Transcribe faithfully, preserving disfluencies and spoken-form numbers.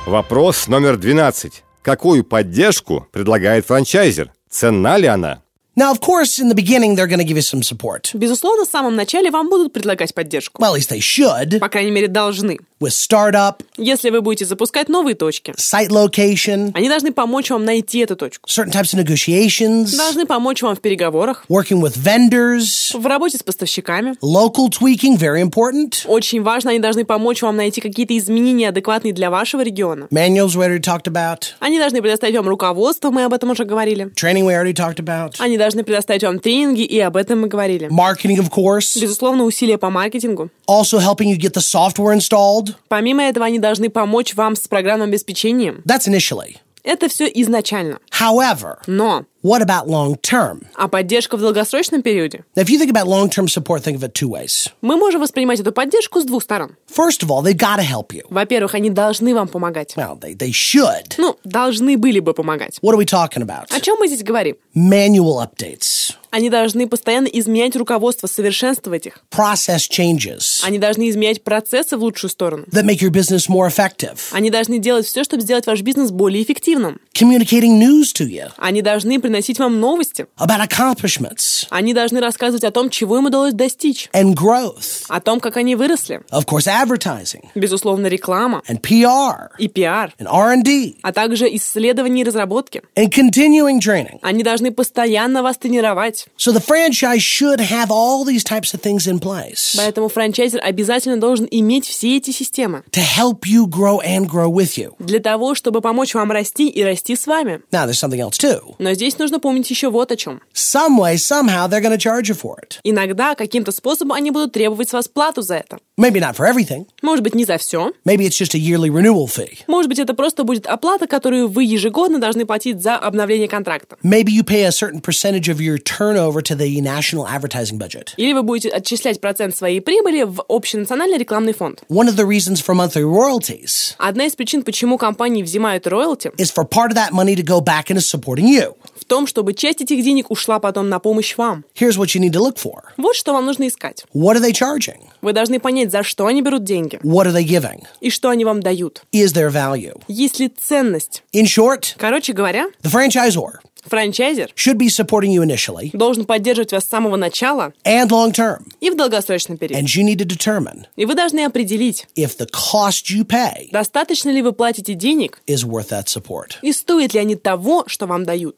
Вопрос номер двенадцать. Какую поддержку предлагает франчайзер? Ценна ли она? Now, of course, in the beginning, they're going to give you some support. Безусловно, в самом начале вам будут предлагать поддержку. Well, at least they should. По крайней мере, должны. With startup, Если вы будете запускать новые точки, site location, они должны помочь вам найти эту точку. certain types of negotiations, Должны помочь вам в переговорах, working with vendors, в работе с поставщиками. local tweaking, very important. Очень важно, они должны помочь вам найти какие-то изменения, адекватные для вашего региона. Manuals we already talked about. Они должны предоставить вам руководство, мы об этом уже говорили. Training we already talked about. Они должны предоставить вам тренинги, и об этом мы говорили. Marketing, of course. Безусловно, усилия по маркетингу. Also helping you get the software installed. Помимо этого, они должны помочь вам с программным обеспечением. That's initially. Это все изначально. However, Но, what about long term? а поддержка в долгосрочном периоде? Now, if you think about long-term support, think of it two ways. Мы можем воспринимать эту поддержку с двух сторон. First of all, they've got to help you. Во-первых, они должны вам помогать. Well, they, they should. Ну, должны были бы помогать. What are we talking about? О чем мы здесь говорим? Manual updates, Они должны постоянно изменять руководство, совершенствовать их. process changes Они должны изменять процессы в лучшую сторону. that make your business more effective, Они должны делать все, чтобы сделать ваш бизнес более эффективным. communicating news to you Они должны приносить вам новости. about accomplishments Они должны рассказывать о том, чего им удалось достичь. and growth. О том, как они выросли. Of course, advertising Безусловно, реклама and P R и пиар, and R and D а также исследования и разработки. and continuing training. Они должны постоянно вас тренировать. So the franchise should have all these types of things in place Поэтому франчайзер обязательно должен иметь все эти системы to help you grow and grow with you. для того, чтобы помочь вам расти и расти с вами. Now, there's something else too. Но здесь нужно помнить еще вот о чем. Some way, somehow, they're going to charge you for it. Иногда каким-то способом они будут требовать с вас плату за это. Maybe not for everything. Может быть, не за все. Maybe it's just a yearly renewal fee. Может быть, это просто будет оплата, которую вы ежегодно должны платить за обновление контракта. Maybe you pay a certain percentage of your turnover to the national advertising budget. Или вы будете отчислять процент своей прибыли в общенациональный рекламный фонд. One of the reasons for monthly royalties Одна из причин, почему компании взимают роялти, is for part of that money to go back into supporting you. в том, чтобы часть этих денег ушла потом на помощь вам. Here's what you need to look for. Вот что вам нужно искать. What are they charging? Вы должны понять, за что они берут деньги What are they giving? и что они вам дают. Is there value? Есть ли ценность? In short, Короче говоря, the franchisor франчайзер should be supporting you initially должен поддерживать вас с самого начала and long term. и в долгосрочном периоде. And you need to determine И вы должны определить, if the cost you pay достаточно ли вы платите денег is worth that support. и стоят ли они того, что вам дают.